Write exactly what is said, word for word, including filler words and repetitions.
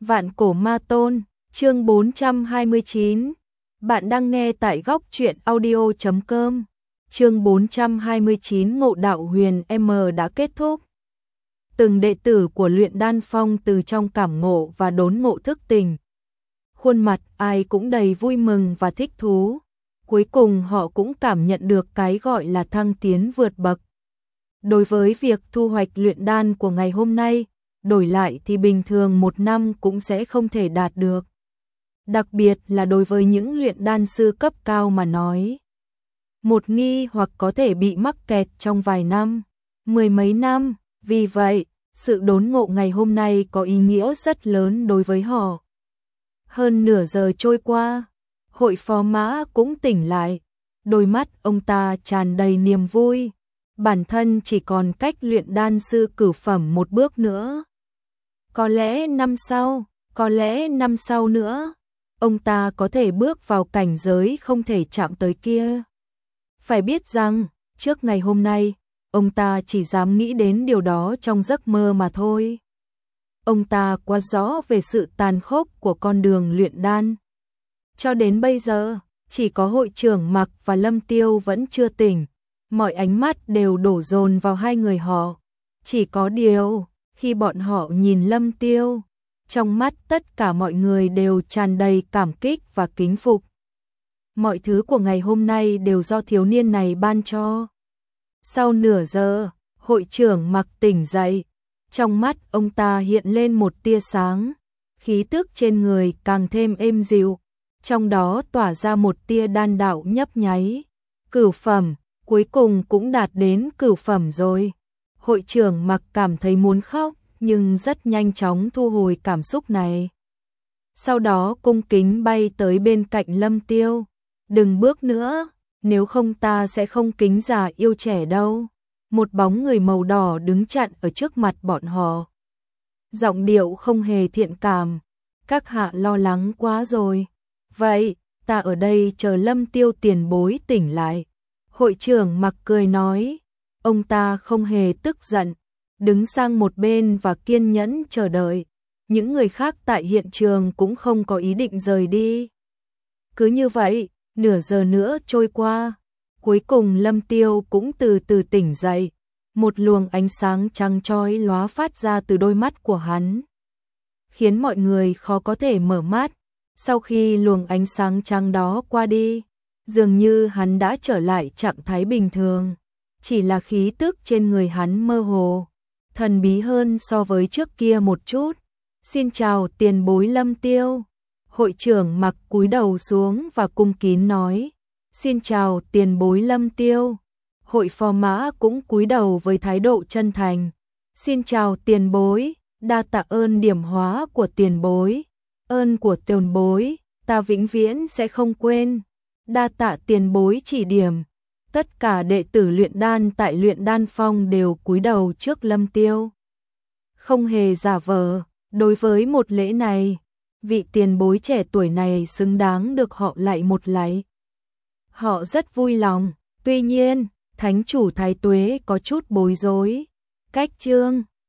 Vạn Cổ Ma Tôn, chương bốn trăm hai mươi chín. Bạn đang nghe tại góc truyện audio chấm com. Chương bốn trăm hai mươi chín Ngộ Đạo Huyền M đã kết thúc. Từng đệ tử của Luyện Đan Phong từ trong cảm ngộ và đốn ngộ thức tỉnh. Khuôn mặt ai cũng đầy vui mừng và thích thú. Cuối cùng họ cũng cảm nhận được cái gọi là thăng tiến vượt bậc. Đối với việc thu hoạch luyện đan của ngày hôm nay, đổi lại thì bình thường một năm cũng sẽ không thể đạt được. Đặc biệt là đối với những luyện đan sư cấp cao mà nói. Một nghi hoặc có thể bị mắc kẹt trong vài năm, mười mấy năm, vì vậy, sự đốn ngộ ngày hôm nay có ý nghĩa rất lớn đối với họ. Hơn nửa giờ trôi qua, Hội Phó Mã cũng tỉnh lại, đôi mắt ông ta tràn đầy niềm vui. Bản thân chỉ còn cách luyện đan sư cửu phẩm một bước nữa. Có lẽ năm sau, có lẽ năm sau nữa, ông ta có thể bước vào cảnh giới không thể chạm tới kia. Phải biết rằng, trước ngày hôm nay, ông ta chỉ dám nghĩ đến điều đó trong giấc mơ mà thôi. Ông ta quá rõ về sự tàn khốc của con đường luyện đan. Cho đến bây giờ, chỉ có hội trưởng Mặc và Lâm Tiêu vẫn chưa tỉnh. Mọi ánh mắt đều đổ dồn vào hai người họ. Chỉ có điều, khi bọn họ nhìn Lâm Tiêu, trong mắt tất cả mọi người đều tràn đầy cảm kích và kính phục. Mọi thứ của ngày hôm nay đều do thiếu niên này ban cho. Sau nửa giờ, hội trưởng Mặc tỉnh dậy. Trong mắt ông ta hiện lên một tia sáng. Khí tức trên người càng thêm êm dịu. Trong đó tỏa ra một tia đan đạo nhấp nháy. Cửu phẩm. Cuối cùng cũng đạt đến cửu phẩm rồi. Hội trưởng Mặc cảm thấy muốn khóc, nhưng rất nhanh chóng thu hồi cảm xúc này. Sau đó cung kính bay tới bên cạnh Lâm Tiêu. Đừng bước nữa, nếu không ta sẽ không kính già yêu trẻ đâu. Một bóng người màu đỏ đứng chặn ở trước mặt bọn họ. Giọng điệu không hề thiện cảm. Các hạ lo lắng quá rồi. Vậy, ta ở đây chờ Lâm Tiêu tiền bối tỉnh lại. Hội trưởng Mặc cười nói, ông ta không hề tức giận, đứng sang một bên và kiên nhẫn chờ đợi. Những người khác tại hiện trường cũng không có ý định rời đi. Cứ như vậy, nửa giờ nữa trôi qua, cuối cùng Lâm Tiêu cũng từ từ tỉnh dậy. Một luồng ánh sáng trắng chói lóa phát ra từ đôi mắt của hắn, khiến mọi người khó có thể mở mắt. Sau khi luồng ánh sáng trắng đó qua đi, dường như hắn đã trở lại trạng thái bình thường, chỉ là khí tức trên người hắn mơ hồ, thần bí hơn so với trước kia một chút. Xin chào tiền bối Lâm Tiêu. Hội trưởng Mặc cúi đầu xuống và cung kính nói, xin chào tiền bối Lâm Tiêu. Hội Phó Mã cũng cúi đầu với thái độ chân thành, xin chào tiền bối, đa tạ ơn điểm hóa của tiền bối, ơn của tiền bối, ta vĩnh viễn sẽ không quên. Đa tạ tiền bối chỉ điểm. Tất cả đệ tử luyện đan tại Luyện Đan Phong đều cúi đầu trước Lâm Tiêu. Không hề giả vờ, đối với một lễ này, vị tiền bối trẻ tuổi này xứng đáng được họ lạy một lạy. Họ rất vui lòng, tuy nhiên, thánh chủ Thái Tuế có chút bối rối. Cách chương